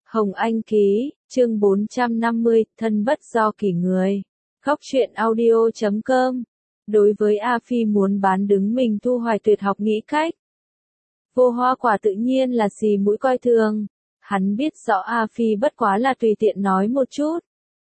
Hồng Anh ký, chương 450, thân bất do kỷ người. Góc truyện audio.com. Đối với A Phi muốn bán đứng mình, Thu Hoài tuyệt học nghĩ cách. Vô Hoa Quả tự nhiên là xì mũi coi thường. Hắn biết rõ A Phi bất quá là tùy tiện nói một chút.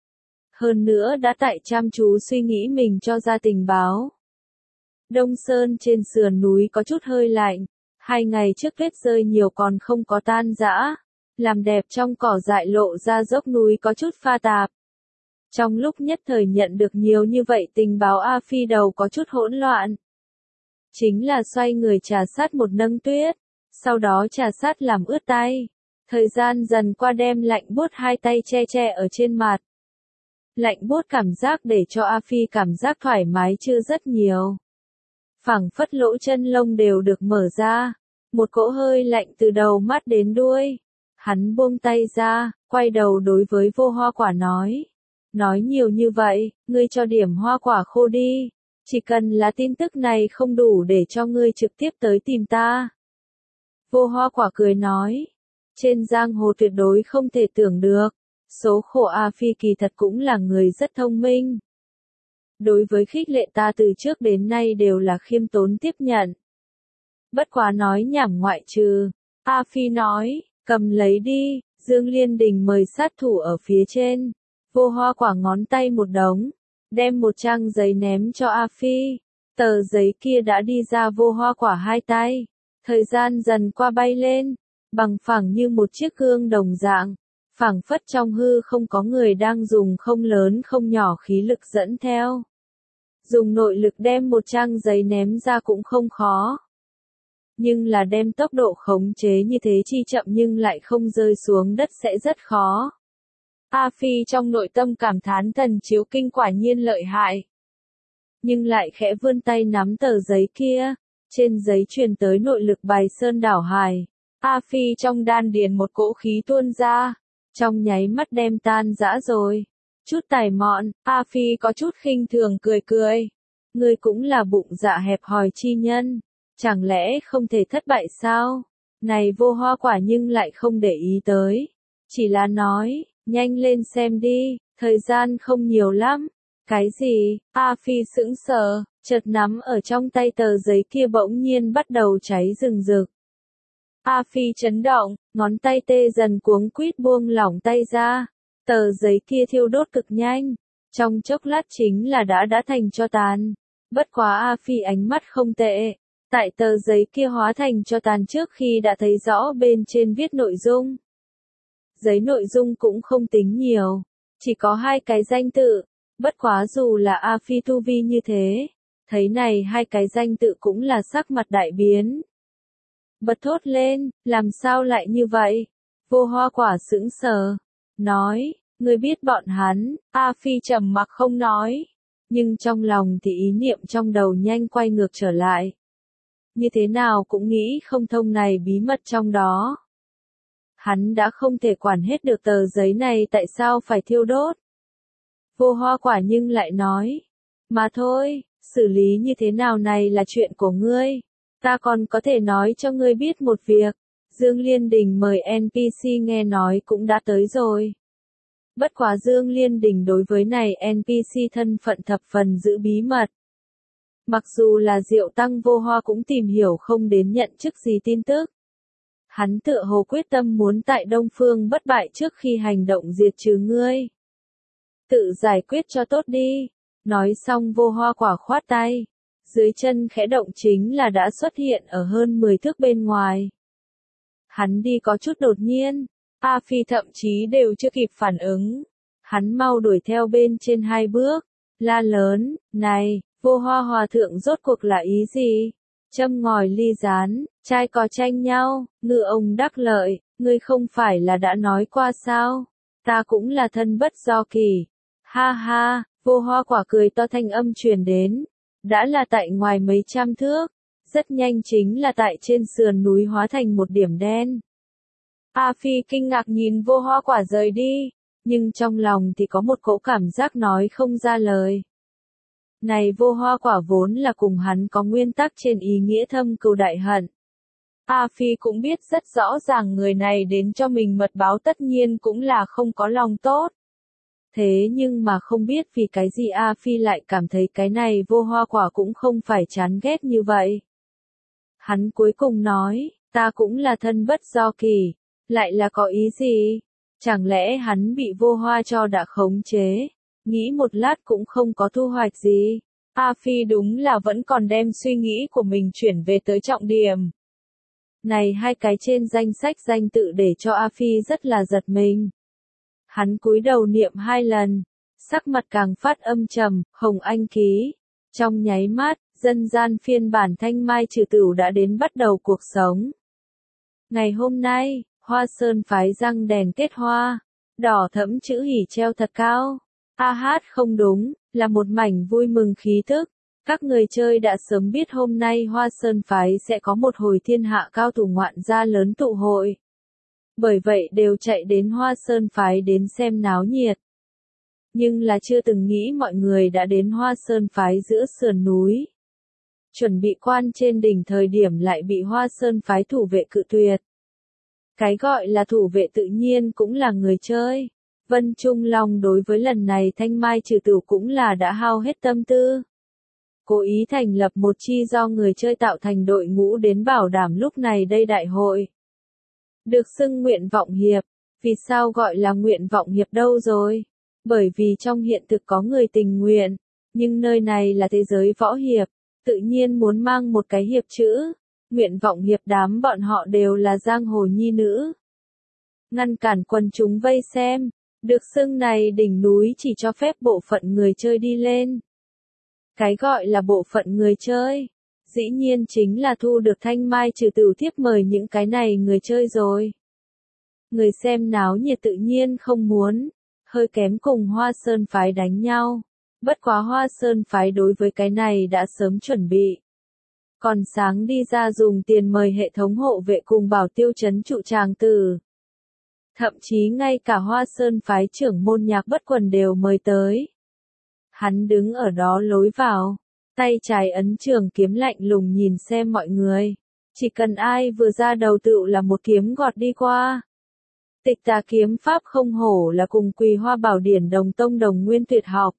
Hơn nữa đã tại chăm chú suy nghĩ mình cho ra tình báo. Đông Sơn trên sườn núi có chút hơi lạnh. 2 ngày trước tuyết rơi nhiều còn không có tan rã. Làm đẹp trong cỏ dại lộ ra dốc núi có chút pha tạp. Trong lúc nhất thời nhận được nhiều như vậy tình báo, A Phi đầu có chút hỗn loạn. Chính là xoay người trà sát một nâng tuyết, sau đó trà sát làm ướt tay. Thời gian dần qua đem lạnh buốt hai tay che ở trên mặt. Lạnh buốt cảm giác để cho A Phi cảm giác thoải mái chưa rất nhiều. Phảng phất lỗ chân lông đều được mở ra, một cỗ hơi lạnh từ đầu mắt đến đuôi. Hắn buông tay ra, quay đầu đối với Vô Hoa Quả nói. Nói nhiều như vậy, ngươi cho điểm hoa quả khô đi. Chỉ cần là tin tức này không đủ để cho ngươi trực tiếp tới tìm ta. Vô Hoa Quả cười nói. Trên giang hồ tuyệt đối không thể tưởng được. Số khổ A Phi kỳ thật cũng là người rất thông minh. Đối với khích lệ ta từ trước đến nay đều là khiêm tốn tiếp nhận. Bất quá nói nhảm ngoại trừ. A Phi nói. Cầm lấy đi, Dương Liên Đình mời sát thủ ở phía trên. Vô Hoa Quả ngón tay một đống, đem một trang giấy ném cho A Phi. Tờ giấy kia đã đi ra Vô Hoa Quả hai tay. Thời gian dần qua bay lên, bằng phẳng như một chiếc gương đồng dạng. Phảng phất trong hư không có người đang dùng không lớn không nhỏ khí lực dẫn theo. Dùng nội lực đem một trang giấy ném ra cũng không khó. Nhưng là đem tốc độ khống chế như thế chi chậm nhưng lại không rơi xuống đất sẽ rất khó. A Phi trong nội tâm cảm thán Thần Chiếu Kinh quả nhiên lợi hại. Nhưng lại khẽ vươn tay nắm tờ giấy kia, trên giấy truyền tới nội lực bài sơn đảo hải. A Phi trong đan điền một cỗ khí tuôn ra, trong nháy mắt đem tan rã rồi. Chút tài mọn, A Phi có chút khinh thường cười. Ngươi cũng là bụng dạ hẹp hòi chi nhân. Chẳng lẽ không thể thất bại sao? Này Vô Hoa Quả nhưng lại không để ý tới. Chỉ là nói, nhanh lên xem đi, thời gian không nhiều lắm. Cái gì? A Phi sững sờ, chợt nắm ở trong tay tờ giấy kia bỗng nhiên bắt đầu cháy rừng rực. A Phi chấn động, ngón tay tê dần cuống quýt buông lỏng tay ra. Tờ giấy kia thiêu đốt cực nhanh, trong chốc lát chính là đã thành tro tàn. Bất quá A Phi ánh mắt không tệ. Tại tờ giấy kia hóa thành tro tàn trước khi đã thấy rõ bên trên viết nội dung. Giấy nội dung cũng không tính nhiều, chỉ có 2 cái danh tự, bất quá dù là A Phi tu vi như thế, thấy này 2 cái danh tự cũng là sắc mặt đại biến. Bật thốt lên, làm sao lại như vậy? Vô Hoa Quả sững sờ, nói, ngươi biết bọn hắn. A Phi trầm mặc không nói, nhưng trong lòng thì ý niệm trong đầu nhanh quay ngược trở lại. Như thế nào cũng nghĩ không thông này bí mật trong đó. Hắn đã không thể quản hết được tờ giấy này tại sao phải thiêu đốt. Vô Hoa Quả nhưng lại nói. Mà thôi, xử lý như thế nào này là chuyện của ngươi. Ta còn có thể nói cho ngươi biết một việc. Dương Liên Đình mời NPC nghe nói cũng đã tới rồi. Bất quá Dương Liên Đình đối với này NPC thân phận thập phần giữ bí mật. Mặc dù là Diệu Tăng Vô Hoa cũng tìm hiểu không đến nhận chức gì tin tức. Hắn tựa hồ quyết tâm muốn tại Đông Phương bất bại trước khi hành động diệt trừ ngươi. Tự giải quyết cho tốt đi. Nói xong Vô Hoa Quả khoát tay. Dưới chân khẽ động chính là đã xuất hiện ở hơn 10 thước bên ngoài. Hắn đi có chút đột nhiên. A Phi thậm chí đều chưa kịp phản ứng. Hắn mau đuổi theo bên trên 2 bước. La lớn, này, Vô Hoa Hòa thượng rốt cuộc là ý gì? Châm ngòi ly gián, trai có tranh nhau, ngư ông đắc lợi, ngươi không phải là đã nói qua sao? Ta cũng là thân bất do kỳ. Ha ha, Vô Hoa Quả cười to thanh âm truyền đến. Đã là tại ngoài mấy trăm thước, rất nhanh chính là tại trên sườn núi hóa thành một điểm đen. A Phi kinh ngạc nhìn Vô Hoa Quả rời đi, nhưng trong lòng thì có một cỗ cảm giác nói không ra lời. Này Vô Hoa Quả vốn là cùng hắn có nguyên tắc trên ý nghĩa thâm cừu đại hận. A Phi cũng biết rất rõ ràng người này đến cho mình mật báo tất nhiên cũng là không có lòng tốt. Thế nhưng mà không biết vì cái gì A Phi lại cảm thấy cái này Vô Hoa Quả cũng không phải chán ghét như vậy. Hắn cuối cùng nói, ta cũng là thân bất do kỳ, lại là có ý gì? Chẳng lẽ hắn bị Vô Hoa cho đã khống chế? Nghĩ một lát cũng không có thu hoạch gì. A Phi đúng là vẫn còn đem suy nghĩ của mình chuyển về tới trọng điểm. Này hai cái trên danh sách danh tự để cho A Phi rất là giật mình. Hắn cúi đầu niệm 2 lần, sắc mặt càng phát âm trầm, Hồng Anh ký. Trong nháy mắt, dân gian phiên bản Thanh Mai Trừ Tửu đã đến bắt đầu cuộc sống. Ngày hôm nay, Hoa Sơn phái răng đèn kết hoa, đỏ thẫm chữ hỉ treo thật cao. A hát không đúng, là một mảnh vui mừng khí thức. Các người chơi đã sớm biết hôm nay Hoa Sơn phái sẽ có một hồi thiên hạ cao thủ ngoạn gia lớn tụ hội. Bởi vậy đều chạy đến Hoa Sơn phái đến xem náo nhiệt. Nhưng là chưa từng nghĩ mọi người đã đến Hoa Sơn phái giữa sườn núi. Chuẩn bị quan trên đỉnh thời điểm lại bị Hoa Sơn phái thủ vệ cự tuyệt. Cái gọi là thủ vệ tự nhiên cũng là người chơi. Vân Trung Long đối với lần này Thanh Mai Trừ Tửu cũng là đã hao hết tâm tư. Cố ý thành lập một chi do người chơi tạo thành đội ngũ đến bảo đảm lúc này đây đại hội. Được xưng nguyện vọng hiệp, vì sao gọi là nguyện vọng hiệp đâu rồi? Bởi vì trong hiện thực có người tình nguyện, nhưng nơi này là thế giới võ hiệp, tự nhiên muốn mang một cái hiệp chữ. Nguyện vọng hiệp đám bọn họ đều là giang hồ nhi nữ. Ngăn cản quần chúng vây xem, được xưng này đỉnh núi chỉ cho phép bộ phận người chơi đi lên. Cái gọi là bộ phận người chơi, dĩ nhiên chính là thu được Thanh Mai Trừ Tửu thiếp mời những cái này người chơi rồi. Người xem náo nhiệt tự nhiên không muốn, hơi kém cùng Hoa Sơn phái đánh nhau. Bất quá Hoa Sơn phái đối với cái này đã sớm chuẩn bị. Còn sáng đi ra dùng tiền mời hệ thống hộ vệ cùng bảo tiêu trấn trụ tràng tử. Thậm chí ngay cả Hoa Sơn phái trưởng môn Nhạc Bất Quần đều mời tới. Hắn đứng ở đó lối vào, tay trái ấn trường kiếm lạnh lùng nhìn xem mọi người. Chỉ cần ai vừa ra đầu tựu là một kiếm gọt đi qua. Tịch Tà kiếm pháp không hổ là cùng Quỳ Hoa Bảo Điển đồng tông đồng nguyên tuyệt học.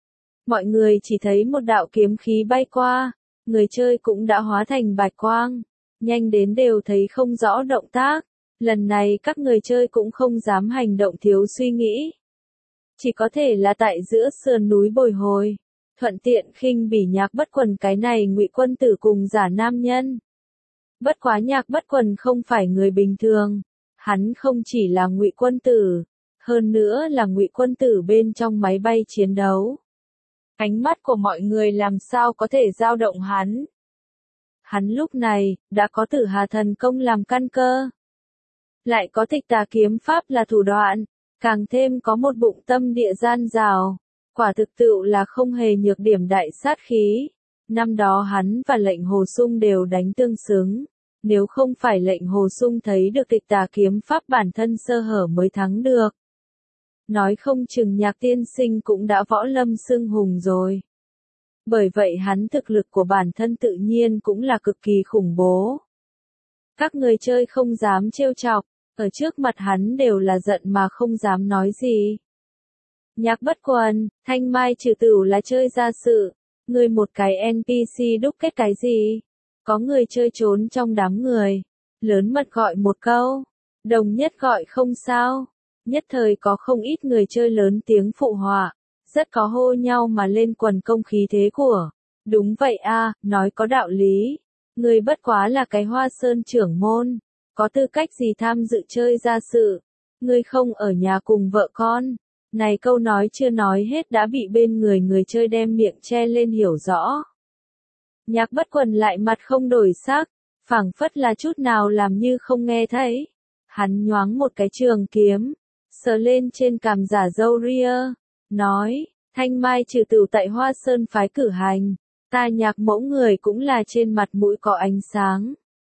Mọi người chỉ thấy một đạo kiếm khí bay qua, người chơi cũng đã hóa thành bạch quang, nhanh đến đều thấy không rõ động tác. Lần này các người chơi cũng không dám hành động thiếu suy nghĩ. Chỉ có thể là tại giữa sườn núi bồi hồi, thuận tiện khinh bỉ Nhạc Bất Quần cái này Ngụy Quân Tử cùng giả nam nhân. Bất quá Nhạc Bất Quần không phải người bình thường, hắn không chỉ là Ngụy Quân Tử, hơn nữa là Ngụy Quân Tử bên trong máy bay chiến đấu. Ánh mắt của mọi người làm sao có thể dao động hắn. Hắn lúc này, đã có Tử Hà Thần Công làm căn cơ. Lại có Tịch Tà kiếm pháp là thủ đoạn, càng thêm có một bụng tâm địa gian rào. Quả thực tựu là không hề nhược điểm đại sát khí. Năm đó hắn và Lệnh Hồ Sung đều đánh tương xứng. Nếu không phải Lệnh Hồ Sung thấy được Tịch Tà kiếm pháp bản thân sơ hở mới thắng được. Nói không chừng Nhạc tiên sinh cũng đã võ lâm xưng hùng rồi. Bởi vậy hắn thực lực của bản thân tự nhiên cũng là cực kỳ khủng bố. Các người chơi không dám trêu chọc, ở trước mặt hắn đều là giận mà không dám nói gì. Nhạc Bất Quần, Thanh Mai Trừ Tửu là chơi ra sự, người một cái NPC đúc kết cái gì? Có người chơi trốn trong đám người, lớn mật gọi một câu, đồng nhất gọi không sao. Nhất thời có không ít người chơi lớn tiếng phụ họa, rất có hô nhau mà lên quần công khí thế của. Đúng vậy a, nói có đạo lý. Người bất quá là cái Hoa Sơn trưởng môn, có tư cách gì tham dự chơi ra sự. Người không ở nhà cùng vợ con. Này câu nói chưa nói hết đã bị bên người chơi đem miệng che lên hiểu rõ. Nhạc Bất Quần lại mặt không đổi sắc, phảng phất là chút nào làm như không nghe thấy. Hắn nhoáng một cái trường kiếm, sờ lên trên cằm giả râu ria, nói, Thanh Mai Trừ Tửu tại Hoa Sơn phái cử hành, ta Nhạc mẫu người cũng là trên mặt mũi có ánh sáng.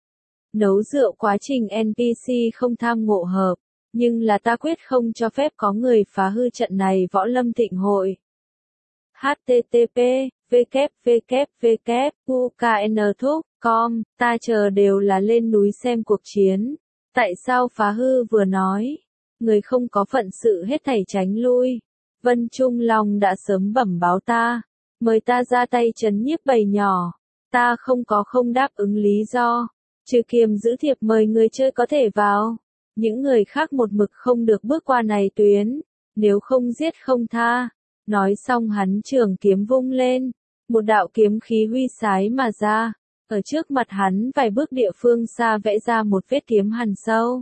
Nấu rượu quá trình NPC không tham ngộ hợp, nhưng là ta quyết không cho phép có người phá hư trận này võ lâm thịnh hội. http://www.ukn Com, ta chờ đều là lên núi xem cuộc chiến. Tại sao phá hư vừa nói? Người không có phận sự hết thảy tránh lui. Vân Trung Long đã sớm bẩm báo ta. Mời ta ra tay trấn nhiếp bầy nhỏ. Ta không đáp ứng lý do. Trừ Kiềm giữ thiệp mời người chơi có thể vào. Những người khác một mực không được bước qua này tuyến. Nếu không giết không tha. Nói xong hắn trường kiếm vung lên. Một đạo kiếm khí huy sái mà ra. Ở trước mặt hắn vài bước địa phương xa vẽ ra một vết kiếm hằn sâu.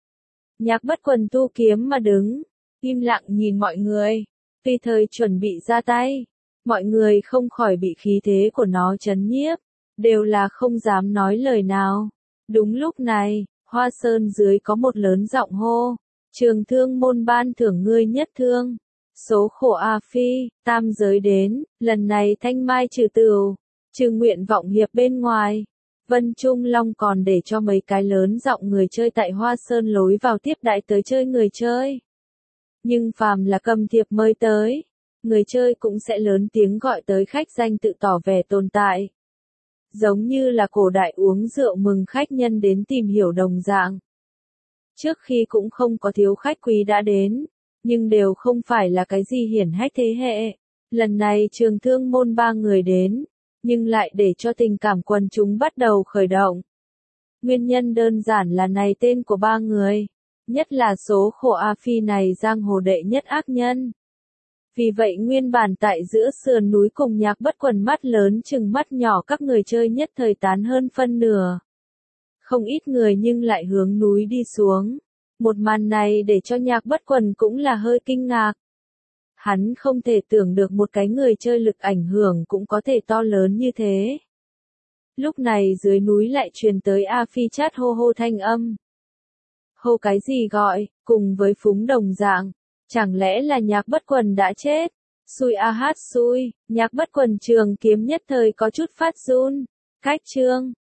Nhạc Bất Quần tu kiếm mà đứng. Im lặng nhìn mọi người. Tùy thời chuẩn bị ra tay. Mọi người không khỏi bị khí thế của nó chấn nhiếp. Đều là không dám nói lời nào. Đúng lúc này, Hoa Sơn dưới có một lớn giọng hô. Trường Thương môn ban thưởng ngươi nhất thương. Số khổ A Phi, tam giới đến, lần này thanh mai trừ tửu, trừ nguyện vọng hiệp bên ngoài. Vân Trung Long còn để cho mấy cái lớn giọng người chơi tại Hoa Sơn lối vào tiếp đãi tới chơi người chơi. Nhưng phàm là cầm thiệp mời tới, người chơi cũng sẽ lớn tiếng gọi tới khách danh tự tỏ vẻ tồn tại. Giống như là cổ đại uống rượu mừng khách nhân đến tìm hiểu đồng dạng. Trước khi cũng không có thiếu khách quý đã đến, nhưng đều không phải là cái gì hiển hách thế hệ. Lần này Trường Thương môn 3 người đến, nhưng lại để cho tình cảm quần chúng bắt đầu khởi động. Nguyên nhân đơn giản là này tên của 3 người, nhất là số khổ A Phi này giang hồ đệ nhất ác nhân. Vì vậy nguyên bản tại giữa sườn núi cùng Nhạc Bất Quần mắt lớn chừng mắt nhỏ các người chơi nhất thời tán hơn phân nửa. Không ít người nhưng lại hướng núi đi xuống. Một màn này để cho Nhạc Bất Quần cũng là hơi kinh ngạc. Hắn không thể tưởng được một cái người chơi lực ảnh hưởng cũng có thể to lớn như thế. Lúc này dưới núi lại truyền tới A Phi chát hô hô thanh âm. Hô cái gì gọi, cùng với phúng đồng dạng. Chẳng lẽ là Nhạc Bất Quần đã chết? Xui a hát xui, Nhạc Bất Quần trường kiếm nhất thời có chút phát run. Cách chương.